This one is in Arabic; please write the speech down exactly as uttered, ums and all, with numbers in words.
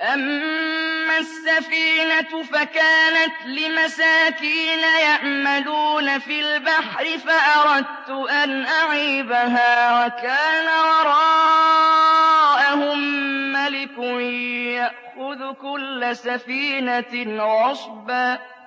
أَمَّا السَّفِينَةُ فَكَانَتْ لِمَسَاكِينَ يَعْمَلُونَ فِي الْبَحْرِ فَأَرَدتُّ أَنْ أَعِيبَهَا وَكَانَ وَرَاءَهُم مَّلِكٌ يَأْخُذُ كُلَّ سَفِينَةٍ غَصْبًا